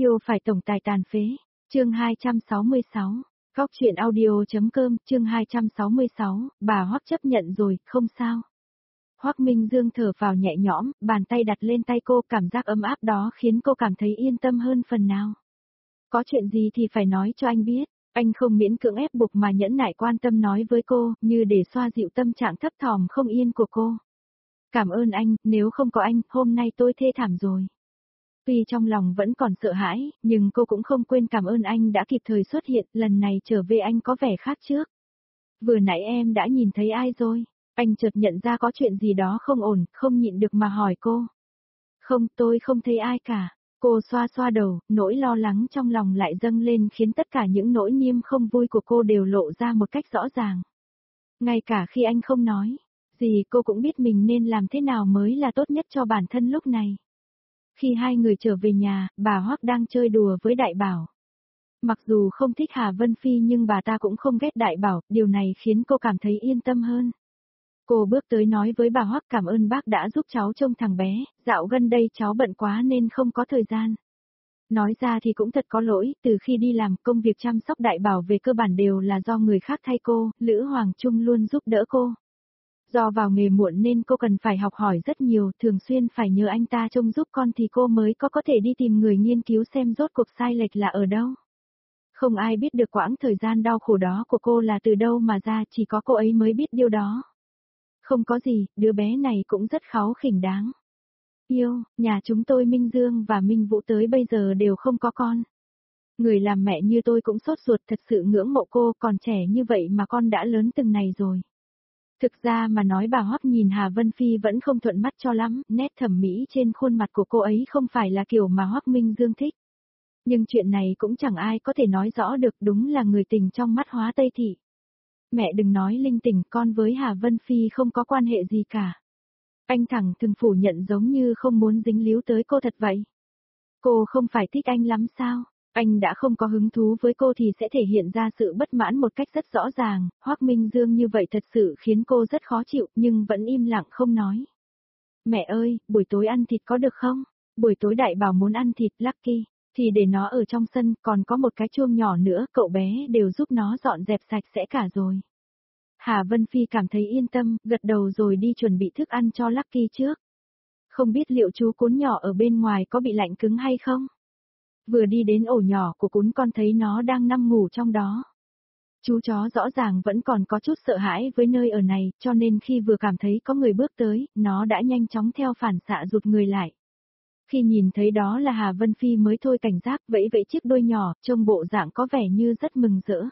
Yêu phải tổng tài tàn phế. Chương 266. Góc truyện audio.com, chương 266, bà Hoắc chấp nhận rồi, không sao. Hoắc Minh Dương thở vào nhẹ nhõm, bàn tay đặt lên tay cô, cảm giác ấm áp đó khiến cô cảm thấy yên tâm hơn phần nào. Có chuyện gì thì phải nói cho anh biết, anh không miễn cưỡng ép buộc mà nhẫn nại quan tâm nói với cô, như để xoa dịu tâm trạng thấp thỏm không yên của cô. Cảm ơn anh, nếu không có anh, hôm nay tôi thê thảm rồi. Tuy trong lòng vẫn còn sợ hãi, nhưng cô cũng không quên cảm ơn anh đã kịp thời xuất hiện, lần này trở về anh có vẻ khác trước. Vừa nãy em đã nhìn thấy ai rồi? Anh chợt nhận ra có chuyện gì đó không ổn, không nhịn được mà hỏi cô. Không, tôi không thấy ai cả. Cô xoa xoa đầu, nỗi lo lắng trong lòng lại dâng lên khiến tất cả những nỗi niềm không vui của cô đều lộ ra một cách rõ ràng. Ngay cả khi anh không nói gì cô cũng biết mình nên làm thế nào mới là tốt nhất cho bản thân lúc này. Khi hai người trở về nhà, bà Hoắc đang chơi đùa với Đại Bảo. Mặc dù không thích Hà Vân Phi nhưng bà ta cũng không ghét Đại Bảo, điều này khiến cô cảm thấy yên tâm hơn. Cô bước tới nói với bà Hoắc cảm ơn bác đã giúp cháu trông thằng bé, dạo gần đây cháu bận quá nên không có thời gian. Nói ra thì cũng thật có lỗi, từ khi đi làm công việc chăm sóc Đại Bảo về cơ bản đều là do người khác thay cô, Lữ Hoàng Trung luôn giúp đỡ cô. Do vào nghề muộn nên cô cần phải học hỏi rất nhiều, thường xuyên phải nhờ anh ta trông giúp con thì cô mới có thể đi tìm người nghiên cứu xem rốt cuộc sai lệch là ở đâu. Không ai biết được quãng thời gian đau khổ đó của cô là từ đâu mà ra, chỉ có cô ấy mới biết điều đó. Không có gì, đứa bé này cũng rất kháu khỉnh đáng. Yêu, nhà chúng tôi Minh Dương và Minh Vũ tới bây giờ đều không có con. Người làm mẹ như tôi cũng sốt ruột, thật sự ngưỡng mộ cô, còn trẻ như vậy mà con đã lớn từng này rồi. Thực ra mà nói bà Hoắc nhìn Hà Vân Phi vẫn không thuận mắt cho lắm, nét thẩm mỹ trên khuôn mặt của cô ấy không phải là kiểu mà Hoắc Minh Dương thích. Nhưng chuyện này cũng chẳng ai có thể nói rõ được, đúng là người tình trong mắt Hóa Tây Thị. Mẹ đừng nói linh tinh, con với Hà Vân Phi không có quan hệ gì cả. Anh thẳng thừng phủ nhận giống như không muốn dính líu tới cô thật vậy. Cô không phải thích anh lắm sao? Anh đã không có hứng thú với cô thì sẽ thể hiện ra sự bất mãn một cách rất rõ ràng, Hoắc Minh Dương như vậy thật sự khiến cô rất khó chịu nhưng vẫn im lặng không nói. Mẹ ơi, buổi tối ăn thịt có được không? Buổi tối Đại Bảo muốn ăn thịt Lucky, thì để nó ở trong sân, còn có một cái chuông nhỏ nữa, cậu bé đều giúp nó dọn dẹp sạch sẽ cả rồi. Hà Vân Phi cảm thấy yên tâm, gật đầu rồi đi chuẩn bị thức ăn cho Lucky trước. Không biết liệu chú cún nhỏ ở bên ngoài có bị lạnh cứng hay không? Vừa đi đến ổ nhỏ của cún con thấy nó đang nằm ngủ trong đó. Chú chó rõ ràng vẫn còn có chút sợ hãi với nơi ở này, cho nên khi vừa cảm thấy có người bước tới, nó đã nhanh chóng theo phản xạ rụt người lại. Khi nhìn thấy đó là Hà Vân Phi mới thôi cảnh giác, vẫy vẫy chiếc đuôi nhỏ, trông bộ dạng có vẻ như rất mừng rỡ.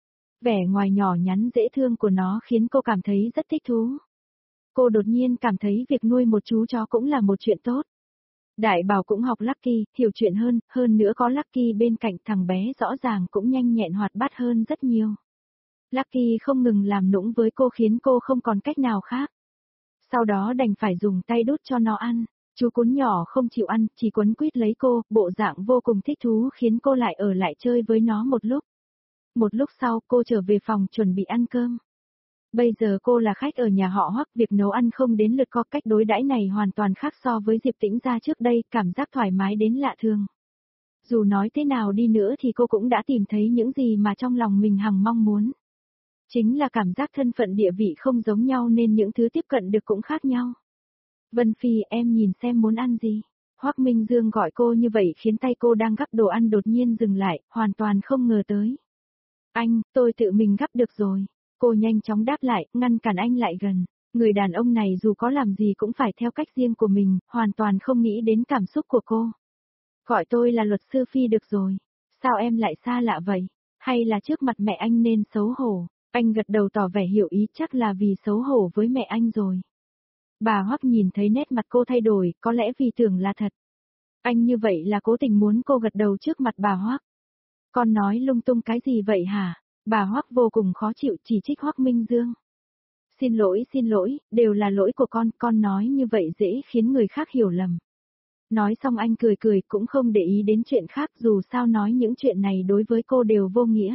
Vẻ ngoài nhỏ nhắn dễ thương của nó khiến cô cảm thấy rất thích thú. Cô đột nhiên cảm thấy việc nuôi một chú chó cũng là một chuyện tốt. Đại Bảo cũng học Lucky, hiểu chuyện hơn nữa có Lucky bên cạnh thằng bé rõ ràng cũng nhanh nhẹn hoạt bát hơn rất nhiều. Lucky không ngừng làm nũng với cô khiến cô không còn cách nào khác. Sau đó đành phải dùng tay đút cho nó ăn, chú cún nhỏ không chịu ăn, chỉ quấn quýt lấy cô, bộ dạng vô cùng thích thú khiến cô lại ở lại chơi với nó một lúc. Một lúc sau cô trở về phòng chuẩn bị ăn cơm. Bây giờ cô là khách ở nhà họ Hoắc, việc nấu ăn không đến lượt cô, cách đối đãi này hoàn toàn khác so với Diệp Tĩnh gia trước đây, cảm giác thoải mái đến lạ thường. Dù nói thế nào đi nữa thì cô cũng đã tìm thấy những gì mà trong lòng mình hằng mong muốn. Chính là cảm giác thân phận địa vị không giống nhau nên những thứ tiếp cận được cũng khác nhau. Vân Phi, em nhìn xem muốn ăn gì. Hoắc Minh Dương gọi cô như vậy khiến tay cô đang gắp đồ ăn đột nhiên dừng lại, hoàn toàn không ngờ tới. Anh, tôi tự mình gắp được rồi. Cô nhanh chóng đáp lại, ngăn cản anh lại gần. Người đàn ông này dù có làm gì cũng phải theo cách riêng của mình, hoàn toàn không nghĩ đến cảm xúc của cô. Gọi tôi là luật sư Phi được rồi. Sao em lại xa lạ vậy? Hay là trước mặt mẹ anh nên xấu hổ? Anh gật đầu tỏ vẻ hiểu ý, chắc là vì xấu hổ với mẹ anh rồi. Bà Hoắc nhìn thấy nét mặt cô thay đổi, có lẽ vì tưởng là thật. Anh như vậy là cố tình muốn cô gật đầu trước mặt bà Hoắc. Con nói lung tung cái gì vậy hả? Bà Hoắc vô cùng khó chịu chỉ trích Hoắc Minh Dương. Xin lỗi, đều là lỗi của con nói như vậy dễ khiến người khác hiểu lầm. Nói xong anh cười cười cũng không để ý đến chuyện khác, dù sao nói những chuyện này đối với cô đều vô nghĩa.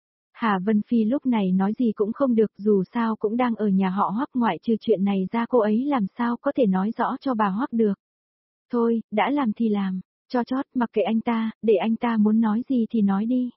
Hà Vân Phi lúc này nói gì cũng không được, dù sao cũng đang ở nhà họ Hoắc, ngoại trừ chuyện này ra cô ấy làm sao có thể nói rõ cho bà Hoắc được. Thôi, đã làm thì làm. Cho chót, mặc kệ anh ta, để anh ta muốn nói gì thì nói đi.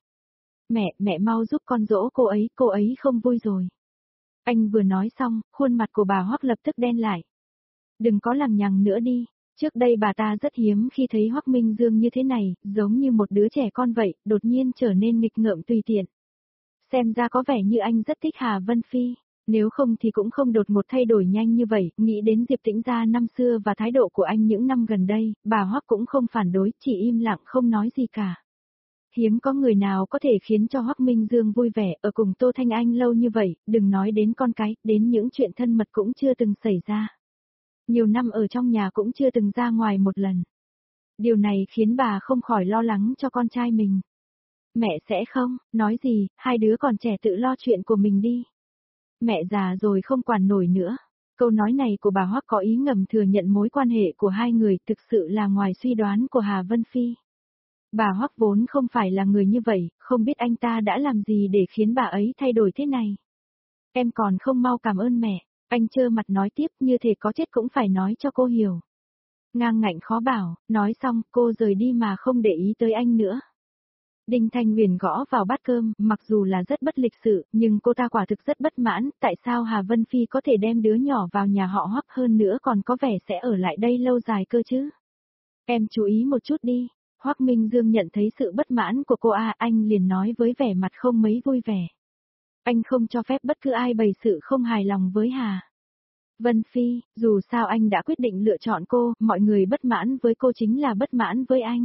Mẹ mau giúp con dỗ cô ấy không vui rồi. Anh vừa nói xong, khuôn mặt của bà Hoắc lập tức đen lại. Đừng có lằng nhằng nữa đi, trước đây bà ta rất hiếm khi thấy Hoắc Minh Dương như thế này, giống như một đứa trẻ con vậy, đột nhiên trở nên nghịch ngợm tùy tiện. Xem ra có vẻ như anh rất thích Hà Vân Phi, nếu không thì cũng không đột ngột thay đổi nhanh như vậy, nghĩ đến Diệp Tĩnh Gia năm xưa và thái độ của anh những năm gần đây, bà Hoắc cũng không phản đối, chỉ im lặng không nói gì cả. Hiếm có người nào có thể khiến cho Hoắc Minh Dương vui vẻ ở cùng Tô Thanh Anh lâu như vậy, đừng nói đến con cái, đến những chuyện thân mật cũng chưa từng xảy ra. Nhiều năm ở trong nhà cũng chưa từng ra ngoài một lần. Điều này khiến bà không khỏi lo lắng cho con trai mình. Mẹ sẽ không, nói gì, hai đứa còn trẻ tự lo chuyện của mình đi. Mẹ già rồi không quản nổi nữa. Câu nói này của bà Hoắc có ý ngầm thừa nhận mối quan hệ của hai người thực sự là ngoài suy đoán của Hà Vân Phi. Bà Hoắc vốn không phải là người như vậy, không biết anh ta đã làm gì để khiến bà ấy thay đổi thế này. Em còn không mau cảm ơn mẹ, anh trơ mặt nói tiếp như thể có chết cũng phải nói cho cô hiểu. Ngang ngạnh khó bảo, nói xong cô rời đi mà không để ý tới anh nữa. Đinh Thanh Huyền gõ vào bát cơm, mặc dù là rất bất lịch sự, nhưng cô ta quả thực rất bất mãn, tại sao Hà Vân Phi có thể đem đứa nhỏ vào nhà họ Hoắc hơn nữa còn có vẻ sẽ ở lại đây lâu dài cơ chứ. Em chú ý một chút đi. Hoắc Minh Dương nhận thấy sự bất mãn của cô anh liền nói với vẻ mặt không mấy vui vẻ. Anh không cho phép bất cứ ai bày sự không hài lòng với Hà Vân Phi, dù sao anh đã quyết định lựa chọn cô, mọi người bất mãn với cô chính là bất mãn với anh.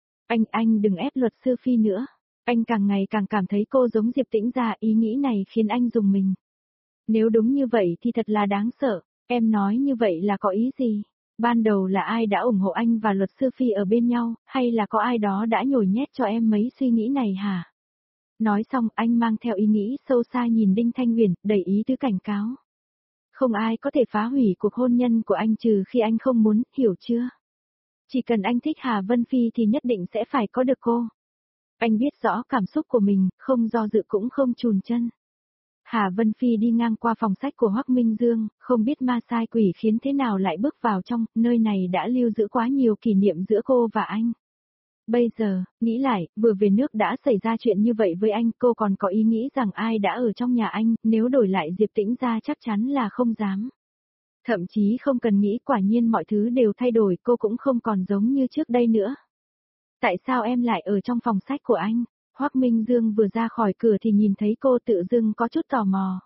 Anh đừng ép luật sư Phi nữa. Anh càng ngày càng cảm thấy cô giống Diệp Tĩnh Gia, ý nghĩ này khiến anh rùng mình. Nếu đúng như vậy thì thật là đáng sợ, em nói như vậy là có ý gì? Ban đầu là ai đã ủng hộ anh và luật sư Phi ở bên nhau, hay là có ai đó đã nhồi nhét cho em mấy suy nghĩ này hả? Nói xong anh mang theo ý nghĩ sâu xa nhìn Đinh Thanh Huyền, đầy ý tứ cảnh cáo. Không ai có thể phá hủy cuộc hôn nhân của anh trừ khi anh không muốn, hiểu chưa? Chỉ cần anh thích Hà Vân Phi thì nhất định sẽ phải có được cô. Anh biết rõ cảm xúc của mình, không do dự cũng không chùn chân. Hà Vân Phi đi ngang qua phòng sách của Hoắc Minh Dương, không biết ma sai quỷ khiến thế nào lại bước vào trong, nơi này đã lưu giữ quá nhiều kỷ niệm giữa cô và anh. Bây giờ, nghĩ lại, vừa về nước đã xảy ra chuyện như vậy với anh, cô còn có ý nghĩ rằng ai đã ở trong nhà anh, nếu đổi lại Diệp Tĩnh Gia chắc chắn là không dám. Thậm chí không cần nghĩ, quả nhiên mọi thứ đều thay đổi, cô cũng không còn giống như trước đây nữa. Tại sao em lại ở trong phòng sách của anh? Hoắc Minh Dương vừa ra khỏi cửa thì nhìn thấy cô tự dưng có chút tò mò.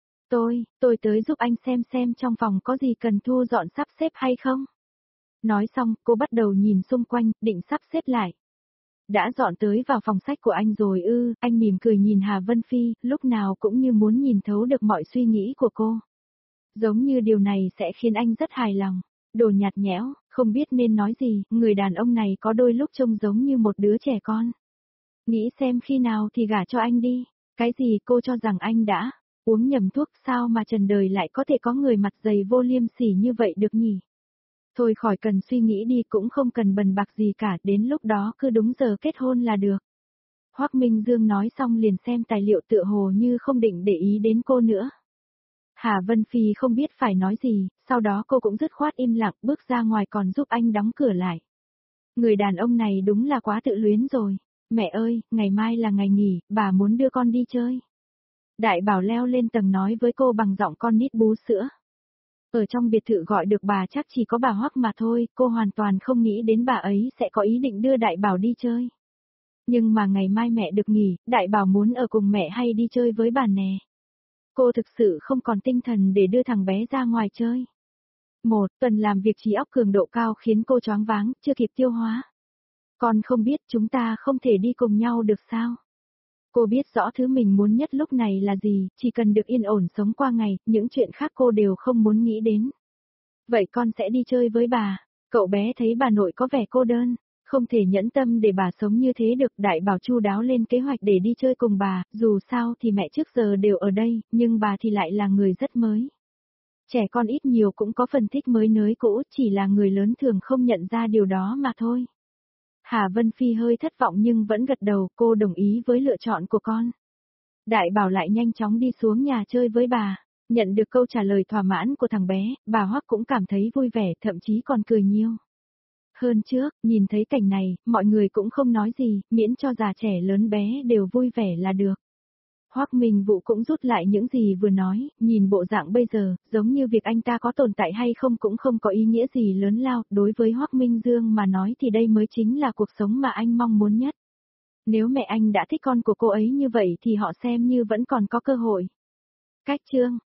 Tôi tới giúp anh xem trong phòng có gì cần thu dọn sắp xếp hay không? Nói xong, cô bắt đầu nhìn xung quanh, định sắp xếp lại. Đã dọn tới vào phòng sách của anh rồi ư? Anh mỉm cười nhìn Hà Vân Phi, lúc nào cũng như muốn nhìn thấu được mọi suy nghĩ của cô. Giống như điều này sẽ khiến anh rất hài lòng. Đồ nhạt nhẽo, không biết nên nói gì, người đàn ông này có đôi lúc trông giống như một đứa trẻ con. Nghĩ xem khi nào thì gả cho anh đi. Cái gì cô cho rằng anh đã uống nhầm thuốc, sao mà trần đời lại có thể có người mặt dày vô liêm sỉ như vậy được nhỉ? Thôi khỏi cần suy nghĩ đi, cũng không cần bần bạc gì cả, đến lúc đó cứ đúng giờ kết hôn là được. Hoắc Minh Dương nói xong liền xem tài liệu, tựa hồ như không định để ý đến cô nữa. Hà Vân Phi không biết phải nói gì, sau đó cô cũng dứt khoát im lặng bước ra ngoài còn giúp anh đóng cửa lại. Người đàn ông này đúng là quá tự luyến rồi. Mẹ ơi, ngày mai là ngày nghỉ, bà muốn đưa con đi chơi. Đại Bảo leo lên tầng nói với cô bằng giọng con nít bú sữa. Ở trong biệt thự gọi được bà chắc chỉ có bà Hoắc mà thôi, cô hoàn toàn không nghĩ đến bà ấy sẽ có ý định đưa Đại Bảo đi chơi. Nhưng mà ngày mai mẹ được nghỉ, Đại Bảo muốn ở cùng mẹ hay đi chơi với bà nè. Cô thực sự không còn tinh thần để đưa thằng bé ra ngoài chơi. Một tuần làm việc trí óc cường độ cao khiến cô choáng váng, chưa kịp tiêu hóa. Con không biết chúng ta không thể đi cùng nhau được sao? Cô biết rõ thứ mình muốn nhất lúc này là gì, chỉ cần được yên ổn sống qua ngày, những chuyện khác cô đều không muốn nghĩ đến. Vậy con sẽ đi chơi với bà. Cậu bé thấy bà nội có vẻ cô đơn, không thể nhẫn tâm để bà sống như thế được. Đại Bảo chu đáo lên kế hoạch để đi chơi cùng bà, dù sao thì mẹ trước giờ đều ở đây, nhưng bà thì lại là người rất mới. Trẻ con ít nhiều cũng có phần thích mới nới cũ, chỉ là người lớn thường không nhận ra điều đó mà thôi. Hà Vân Phi hơi thất vọng nhưng vẫn gật đầu, cô đồng ý với lựa chọn của con. Đại Bảo lại nhanh chóng đi xuống nhà chơi với bà. Nhận được câu trả lời thỏa mãn của thằng bé, bà Hoắc cũng cảm thấy vui vẻ, thậm chí còn cười nhiều. Hơn trước, nhìn thấy cảnh này, mọi người cũng không nói gì, miễn cho già trẻ lớn bé đều vui vẻ là được. Hoắc Minh Vũ cũng rút lại những gì vừa nói, nhìn bộ dạng bây giờ, giống như việc anh ta có tồn tại hay không cũng không có ý nghĩa gì lớn lao, đối với Hoắc Minh Dương mà nói thì đây mới chính là cuộc sống mà anh mong muốn nhất. Nếu mẹ anh đã thích con của cô ấy như vậy thì họ xem như vẫn còn có cơ hội. Cách chương